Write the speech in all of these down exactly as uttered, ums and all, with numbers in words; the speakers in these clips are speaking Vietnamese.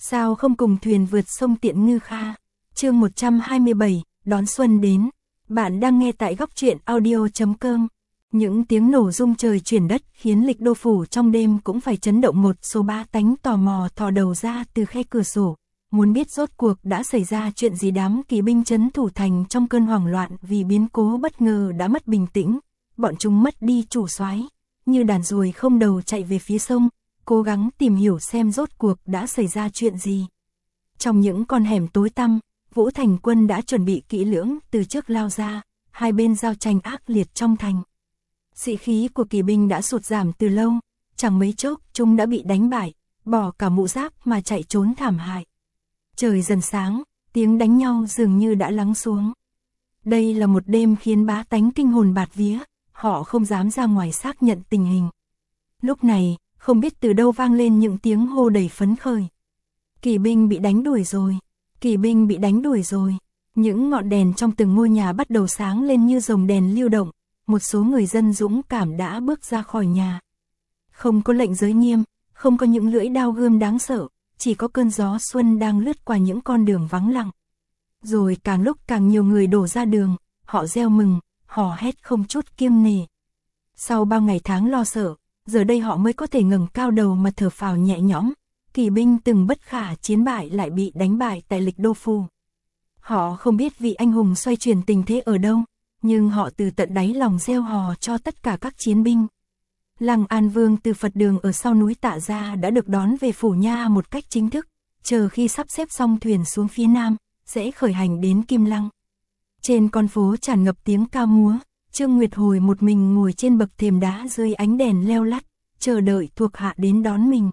Sao không cùng thuyền vượt sông Tiện Ngư Kha? Chương một trăm hai mươi bảy, đón xuân đến. Bạn đang nghe tại góc truyện audio chấm com. Những tiếng nổ rung trời chuyển đất khiến Lịch Đô phủ trong đêm cũng phải chấn động. Một số bá tánh tò mò thò đầu ra từ khe cửa sổ, muốn biết rốt cuộc đã xảy ra chuyện gì. Đám kỵ binh trấn thủ thành trong cơn hoảng loạn vì biến cố bất ngờ đã mất bình tĩnh. Bọn chúng mất đi chủ soái, như đàn ruồi không đầu chạy về phía sông, cố gắng tìm hiểu xem rốt cuộc đã xảy ra chuyện gì. Trong những con hẻm tối tăm, Vũ Thành quân đã chuẩn bị kỹ lưỡng từ trước lao ra, hai bên giao tranh ác liệt trong thành. Sĩ khí của kỵ binh đã sụt giảm từ lâu, chẳng mấy chốc chúng đã bị đánh bại, bỏ cả mũ giáp mà chạy trốn thảm hại. Trời dần sáng, tiếng đánh nhau dường như đã lắng xuống. Đây là một đêm khiến bá tánh kinh hồn bạt vía, họ không dám ra ngoài xác nhận tình hình. Lúc này, không biết từ đâu vang lên những tiếng hô đầy phấn khởi. Kỵ binh bị đánh đuổi rồi, kỵ binh bị đánh đuổi rồi. Những ngọn đèn trong từng ngôi nhà bắt đầu sáng lên như dòng đèn lưu động, một số người dân dũng cảm đã bước ra khỏi nhà. Không có lệnh giới nghiêm, không có những lưỡi đao gươm đáng sợ, chỉ có cơn gió xuân đang lướt qua những con đường vắng lặng. Rồi càng lúc càng nhiều người đổ ra đường, họ reo mừng, hò hét không chút kiêng nể. Sau bao ngày tháng lo sợ, giờ đây họ mới có thể ngẩng cao đầu mà thở phào nhẹ nhõm. Kỵ binh từng bất khả chiến bại lại bị đánh bại tại Lịch Đô phủ. Họ không biết vị anh hùng xoay chuyển tình thế ở đâu, nhưng họ từ tận đáy lòng reo hò cho tất cả các chiến binh. Lăng An Vương từ Phật đường ở sau núi Tạ Gia đã được đón về phủ nha một cách chính thức, chờ khi sắp xếp xong thuyền xuống phía nam, sẽ khởi hành đến Kim Lăng. Trên con phố tràn ngập tiếng ca múa, Trương Nguyệt Hồi một mình ngồi trên bậc thềm đá dưới ánh đèn leo lắt, chờ đợi thuộc hạ đến đón mình.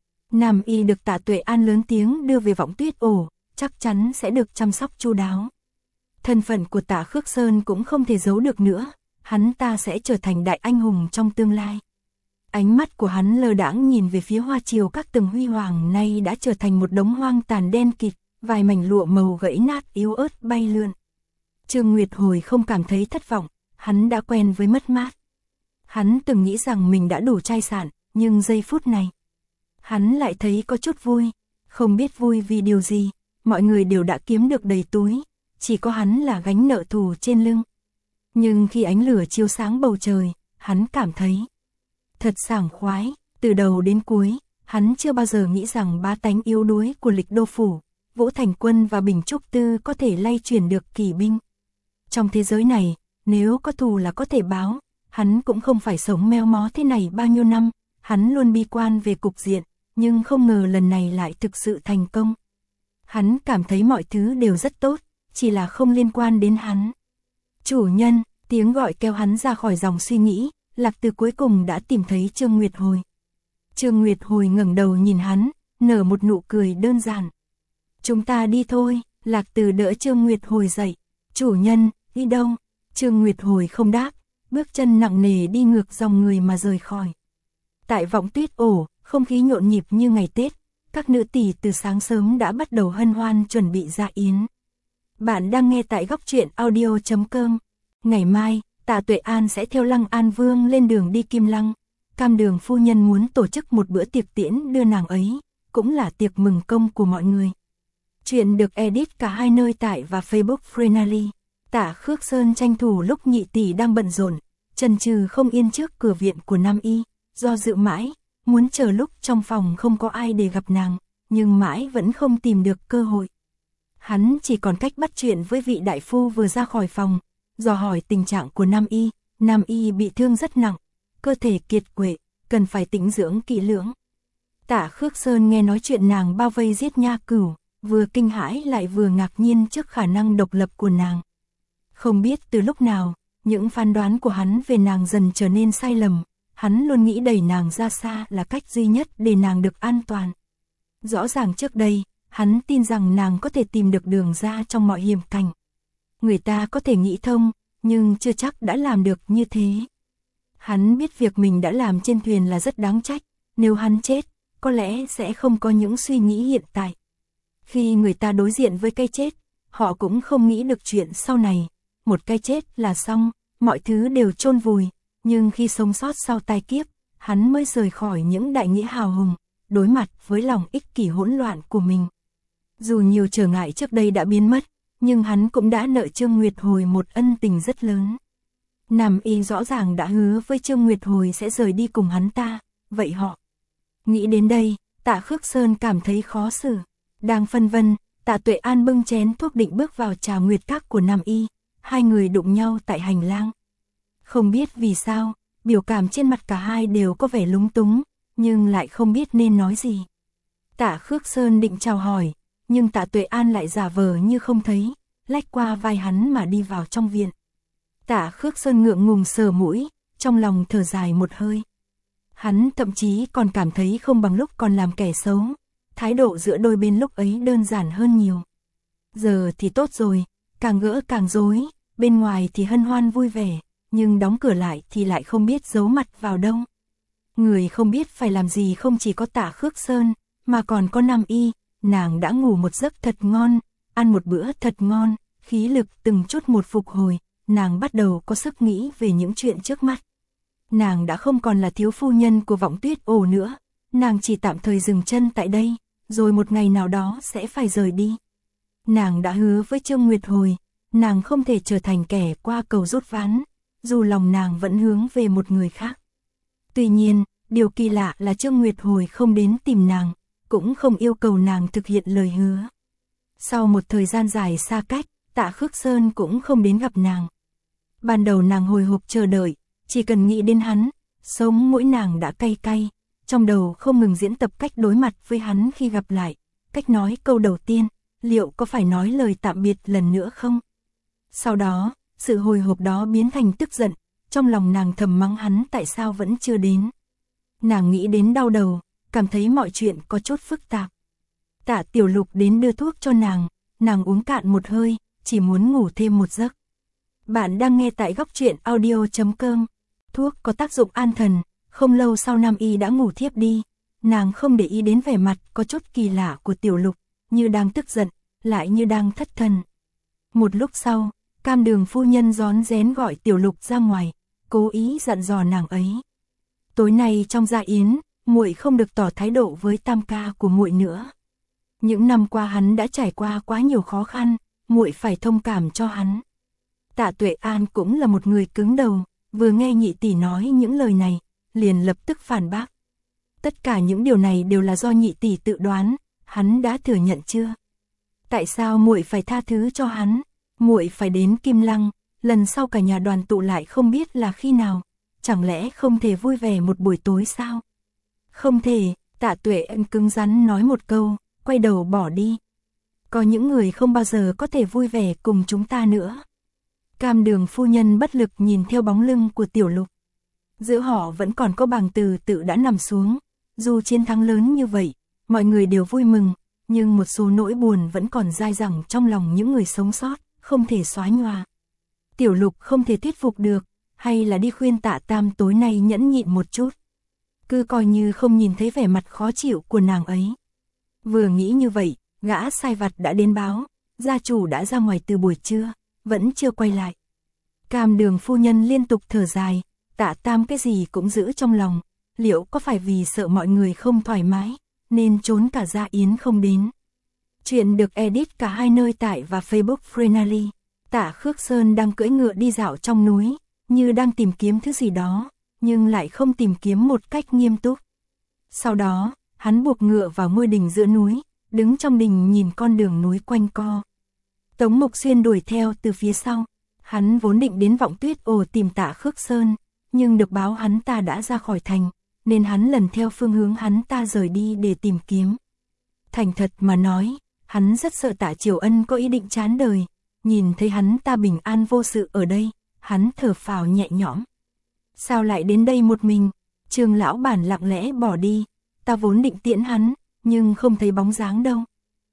Nam y được Tạ Tuệ An lớn tiếng đưa về Võng Tuyết ổ, chắc chắn sẽ được chăm sóc chu đáo. Thân phận của Tạ Khước Sơn cũng không thể giấu được nữa, hắn ta sẽ trở thành đại anh hùng trong tương lai. Ánh mắt của hắn lơ đãng nhìn về phía hoa chiều các tầng huy hoàng nay đã trở thành một đống hoang tàn đen kịt, vài mảnh lụa màu gãy nát yếu ớt bay lượn. Trương Nguyệt Hồi không cảm thấy thất vọng, hắn đã quen với mất mát. Hắn từng nghĩ rằng mình đã đủ trai sản, nhưng giây phút này, hắn lại thấy có chút vui, không biết vui vì điều gì, mọi người đều đã kiếm được đầy túi, chỉ có hắn là gánh nợ thù trên lưng. Nhưng khi ánh lửa chiếu sáng bầu trời, hắn cảm thấy thật sảng khoái, từ đầu đến cuối, hắn chưa bao giờ nghĩ rằng bá tánh yếu đuối của Lịch Đô phủ, Vũ Thành quân và Bình Trúc Tư có thể lay chuyển được kỵ binh. Trong thế giới này, nếu có thù là có thể báo, hắn cũng không phải sống meo mó thế này bao nhiêu năm, hắn luôn bi quan về cục diện, nhưng không ngờ lần này lại thực sự thành công. Hắn cảm thấy mọi thứ đều rất tốt, chỉ là không liên quan đến hắn. Chủ nhân, tiếng gọi kéo hắn ra khỏi dòng suy nghĩ, Lạc Từ cuối cùng đã tìm thấy Trương Nguyệt Hồi. Trương Nguyệt Hồi ngẩng đầu nhìn hắn, nở một nụ cười đơn giản. Chúng ta đi thôi, Lạc Từ đỡ Trương Nguyệt Hồi dậy. Chủ nhân, đi đâu? Trương Nguyệt Hồi không đáp, bước chân nặng nề đi ngược dòng người mà rời khỏi. Tại Võng Tuyết ổ, không khí nhộn nhịp như ngày Tết, các nữ tỷ từ sáng sớm đã bắt đầu hân hoan chuẩn bị dạ yến. Bạn đang nghe tại góc truyện audio chấm com. Ngày mai, Tạ Tuệ An sẽ theo Lăng An Vương lên đường đi Kim Lăng. Cam Đường phu nhân muốn tổ chức một bữa tiệc tiễn đưa nàng ấy, cũng là tiệc mừng công của mọi người. Chuyện được edit cả hai nơi tại và Facebook Frenally. Tạ Khước Sơn tranh thủ lúc nhị tỷ đang bận rộn, chần chừ không yên trước cửa viện của Nam y, do dự mãi, muốn chờ lúc trong phòng không có ai để gặp nàng, nhưng mãi vẫn không tìm được cơ hội. Hắn chỉ còn cách bắt chuyện với vị đại phu vừa ra khỏi phòng, dò hỏi tình trạng của Nam y. Nam y bị thương rất nặng, cơ thể kiệt quệ, cần phải tĩnh dưỡng kỹ lưỡng. Tạ Khước Sơn nghe nói chuyện nàng bao vây giết nha cửu, vừa kinh hãi lại vừa ngạc nhiên trước khả năng độc lập của nàng. Không biết từ lúc nào, những phán đoán của hắn về nàng dần trở nên sai lầm, hắn luôn nghĩ đẩy nàng ra xa là cách duy nhất để nàng được an toàn. Rõ ràng trước đây, hắn tin rằng nàng có thể tìm được đường ra trong mọi hiểm cảnh. Người ta có thể nghĩ thông, nhưng chưa chắc đã làm được như thế. Hắn biết việc mình đã làm trên thuyền là rất đáng trách, nếu hắn chết, có lẽ sẽ không có những suy nghĩ hiện tại. Khi người ta đối diện với cái chết, họ cũng không nghĩ được chuyện sau này. Một cái chết là xong, mọi thứ đều chôn vùi, nhưng khi sống sót sau tai kiếp, hắn mới rời khỏi những đại nghĩa hào hùng, đối mặt với lòng ích kỷ hỗn loạn của mình. Dù nhiều trở ngại trước đây đã biến mất, nhưng hắn cũng đã nợ Trương Nguyệt Hồi một ân tình rất lớn. Nam Y rõ ràng đã hứa với Trương Nguyệt Hồi sẽ rời đi cùng hắn ta, vậy họ. Nghĩ đến đây, Tạ Khước Sơn cảm thấy khó xử. Đang phân vân, Tạ Tuệ An bưng chén thuốc định bước vào trà nguyệt các của Nam Y, hai người đụng nhau tại hành lang. Không biết vì sao, biểu cảm trên mặt cả hai đều có vẻ lúng túng, nhưng lại không biết nên nói gì. Tạ Khước Sơn định chào hỏi, nhưng Tạ Tuệ An lại giả vờ như không thấy, lách qua vai hắn mà đi vào trong viện. Tạ Khước Sơn ngượng ngùng sờ mũi, trong lòng thở dài một hơi. Hắn thậm chí còn cảm thấy không bằng lúc còn làm kẻ xấu, thái độ giữa đôi bên lúc ấy đơn giản hơn nhiều. Giờ thì tốt rồi, càng gỡ càng rối, bên ngoài thì hân hoan vui vẻ, nhưng đóng cửa lại thì lại không biết giấu mặt vào đâu. Người không biết phải làm gì không chỉ có Tạ Khước Sơn, mà còn có Nam Y, nàng đã ngủ một giấc thật ngon, ăn một bữa thật ngon, khí lực từng chút một phục hồi, nàng bắt đầu có sức nghĩ về những chuyện trước mắt. Nàng đã không còn là thiếu phu nhân của Vọng Tuyết Ổ nữa, nàng chỉ tạm thời dừng chân tại đây, rồi một ngày nào đó sẽ phải rời đi. Nàng đã hứa với Trương Nguyệt Hồi, nàng không thể trở thành kẻ qua cầu rút ván, dù lòng nàng vẫn hướng về một người khác. Tuy nhiên, điều kỳ lạ là Trương Nguyệt Hồi không đến tìm nàng, cũng không yêu cầu nàng thực hiện lời hứa. Sau một thời gian dài xa cách, Tạ Khước Sơn cũng không đến gặp nàng. Ban đầu nàng hồi hộp chờ đợi, chỉ cần nghĩ đến hắn, sống mũi nàng đã cay cay, trong đầu không ngừng diễn tập cách đối mặt với hắn khi gặp lại, cách nói câu đầu tiên, liệu có phải nói lời tạm biệt lần nữa không? Sau đó, sự hồi hộp đó biến thành tức giận, trong lòng nàng thầm mắng hắn tại sao vẫn chưa đến. Nàng nghĩ đến đau đầu, cảm thấy mọi chuyện có chút phức tạp. Tạ Tiểu Lục đến đưa thuốc cho nàng, nàng uống cạn một hơi, chỉ muốn ngủ thêm một giấc. Bạn đang nghe tại góc truyện audio chấm com. Thuốc có tác dụng an thần, không lâu sau Nam Y đã ngủ thiếp đi. Nàng không để ý đến vẻ mặt có chút kỳ lạ của Tiểu Lục, như đang tức giận, lại như đang thất thần. Một lúc sau, Cam Đường phu nhân rón rén gọi Tiểu Lục ra ngoài, cố ý dặn dò nàng ấy. Tối nay trong gia yến, muội không được tỏ thái độ với tam ca của muội nữa. Những năm qua hắn đã trải qua quá nhiều khó khăn, muội phải thông cảm cho hắn. Tạ Tuệ An cũng là một người cứng đầu, vừa nghe nhị tỷ nói những lời này, liền lập tức phản bác. Tất cả những điều này đều là do nhị tỷ tự đoán, hắn đã thừa nhận chưa? Tại sao muội phải tha thứ cho hắn? Muội phải đến Kim Lăng, lần sau cả nhà đoàn tụ lại không biết là khi nào, chẳng lẽ không thể vui vẻ một buổi tối sao? Không thể, Tạ Tuệ An cứng rắn nói một câu, quay đầu bỏ đi. Có những người không bao giờ có thể vui vẻ cùng chúng ta nữa. Cam Đường phu nhân bất lực nhìn theo bóng lưng của Tiểu Lục. Giữa họ vẫn còn có Bàng Từ tự đã nằm xuống, dù chiến thắng lớn như vậy, mọi người đều vui mừng, nhưng một số nỗi buồn vẫn còn dai dẳng trong lòng những người sống sót, không thể xóa nhòa. Tiểu Lục không thể thuyết phục được, hay là đi khuyên Tạ Tam tối nay nhẫn nhịn một chút. Cứ coi như không nhìn thấy vẻ mặt khó chịu của nàng ấy. Vừa nghĩ như vậy, gã sai vặt đã đến báo, gia chủ đã ra ngoài từ buổi trưa, vẫn chưa quay lại. Cam Đường phu nhân liên tục thở dài, Tạ Tam cái gì cũng giữ trong lòng, liệu có phải vì sợ mọi người không thoải mái, nên trốn cả gia yến không đến. Chuyện được edit cả hai nơi tại và Facebook Frenally. Tạ Khước Sơn đang cưỡi ngựa đi dạo trong núi, như đang tìm kiếm thứ gì đó, nhưng lại không tìm kiếm một cách nghiêm túc. Sau đó, hắn buộc ngựa vào ngôi đình giữa núi, đứng trong đình nhìn con đường núi quanh co. Tống Mục Xuyên đuổi theo từ phía sau, hắn vốn định đến Vọng Tuyết Ổ tìm Tạ Khước Sơn, nhưng được báo hắn ta đã ra khỏi thành, nên hắn lần theo phương hướng hắn ta rời đi để tìm kiếm. Thành thật mà nói, hắn rất sợ Tạ Triều Ân có ý định chán đời, nhìn thấy hắn ta bình an vô sự ở đây, hắn thở phào nhẹ nhõm. Sao lại đến đây một mình? Trương lão bản lặng lẽ bỏ đi, ta vốn định tiễn hắn, nhưng không thấy bóng dáng đâu.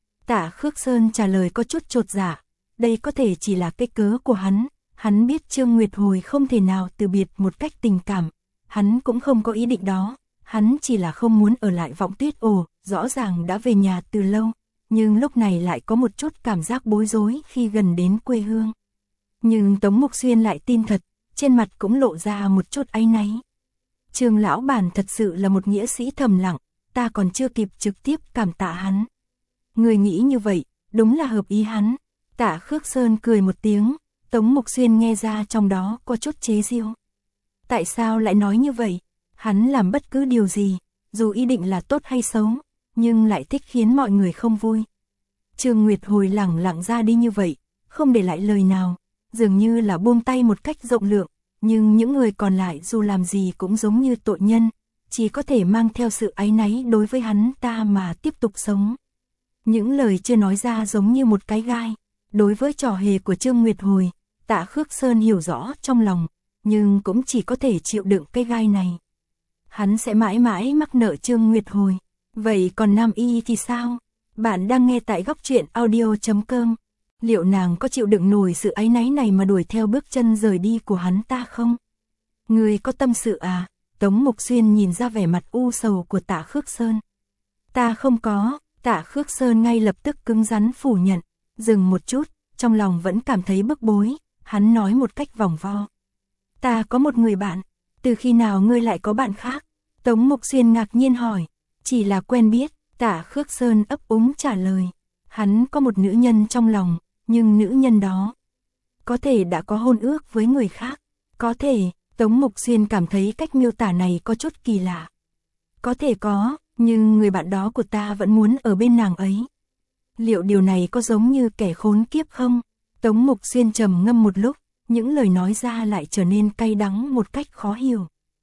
Tạ Khước Sơn trả lời có chút chột dạ, đây có thể chỉ là cái cớ của hắn, hắn biết Trương Nguyệt Hồi không thể nào từ biệt một cách tình cảm, hắn cũng không có ý định đó, hắn chỉ là không muốn ở lại Vọng Tuyết Ổ, rõ ràng đã về nhà từ lâu, nhưng lúc này lại có một chút cảm giác bối rối khi gần đến quê hương. Nhưng Tống Mục Xuyên lại tin thật, trên mặt cũng lộ ra một chút áy náy. Trương lão bản thật sự là một nghĩa sĩ thầm lặng, ta còn chưa kịp trực tiếp cảm tạ hắn. Người nghĩ như vậy, đúng là hợp ý hắn. Tạ Khước Sơn cười một tiếng, Tống Mục Xuyên nghe ra trong đó có chút chế giễu. Tại sao lại nói như vậy? Hắn làm bất cứ điều gì, dù ý định là tốt hay xấu, nhưng lại thích khiến mọi người không vui. Trương Nguyệt Hồi lẳng lặng ra đi như vậy, không để lại lời nào, dường như là buông tay một cách rộng lượng, nhưng những người còn lại dù làm gì cũng giống như tội nhân, chỉ có thể mang theo sự áy náy đối với hắn ta mà tiếp tục sống. Những lời chưa nói ra giống như một cái gai, đối với trò hề của Trương Nguyệt Hồi, Tạ Khước Sơn hiểu rõ trong lòng, nhưng cũng chỉ có thể chịu đựng cái gai này. Hắn sẽ mãi mãi mắc nợ Trương Nguyệt Hồi. Vậy còn Nam Y thì sao? Bạn đang nghe tại góc truyện audio chấm com. Liệu nàng có chịu đựng nổi sự áy náy này mà đuổi theo bước chân rời đi của hắn ta không? Người có tâm sự à? Tống Mục Xuyên nhìn ra vẻ mặt u sầu của Tạ Khước Sơn. Ta không có. Tạ Khước Sơn ngay lập tức cứng rắn phủ nhận. Dừng một chút, trong lòng vẫn cảm thấy bức bối. Hắn nói một cách vòng vo. Ta có một người bạn. Từ khi nào ngươi lại có bạn khác? Tống Mục Xuyên ngạc nhiên hỏi. Chỉ là quen biết. Tạ Khước Sơn ấp úng trả lời. Hắn có một nữ nhân trong lòng, nhưng nữ nhân đó có thể đã có hôn ước với người khác. Có thể, Tống Mục Xuyên cảm thấy cách miêu tả này có chút kỳ lạ. Có thể có, nhưng người bạn đó của ta vẫn muốn ở bên nàng ấy. Liệu điều này có giống như kẻ khốn kiếp không? Tống Mục Xuyên trầm ngâm một lúc, những lời nói ra lại trở nên cay đắng một cách khó hiểu.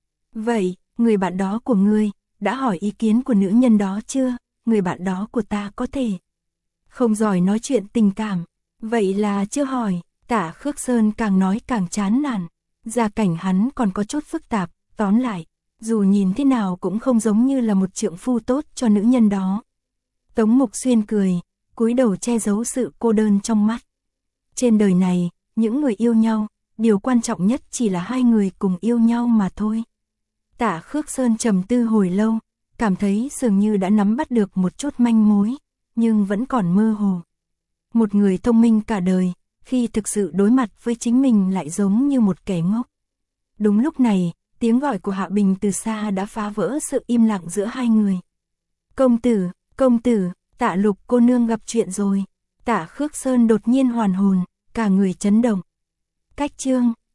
Vậy, người bạn đó của ngươi đã hỏi ý kiến của nữ nhân đó chưa? Người bạn đó của ta có thể không giỏi nói chuyện tình cảm. Vậy là chưa hỏi. Tạ Khước Sơn càng nói càng chán nản. Gia cảnh hắn còn có chút phức tạp. Tóm lại, dù nhìn thế nào cũng không giống như là một trượng phu tốt cho nữ nhân đó. Tống Mục Xuyên cười, cúi đầu che giấu sự cô đơn trong mắt. Trên đời này, những người yêu nhau, điều quan trọng nhất chỉ là hai người cùng yêu nhau mà thôi. Tạ Khước Sơn trầm tư hồi lâu, cảm thấy dường như đã nắm bắt được một chút manh mối, nhưng vẫn còn mơ hồ. Một người thông minh cả đời, khi thực sự đối mặt với chính mình lại giống như một kẻ ngốc. Đúng lúc này, tiếng gọi của Hạ Bình từ xa đã phá vỡ sự im lặng giữa hai người. Công tử, công tử, Tạ Lục cô nương gặp chuyện rồi. Tạ Khước Sơn đột nhiên hoàn hồn, cả người chấn động. Cách chương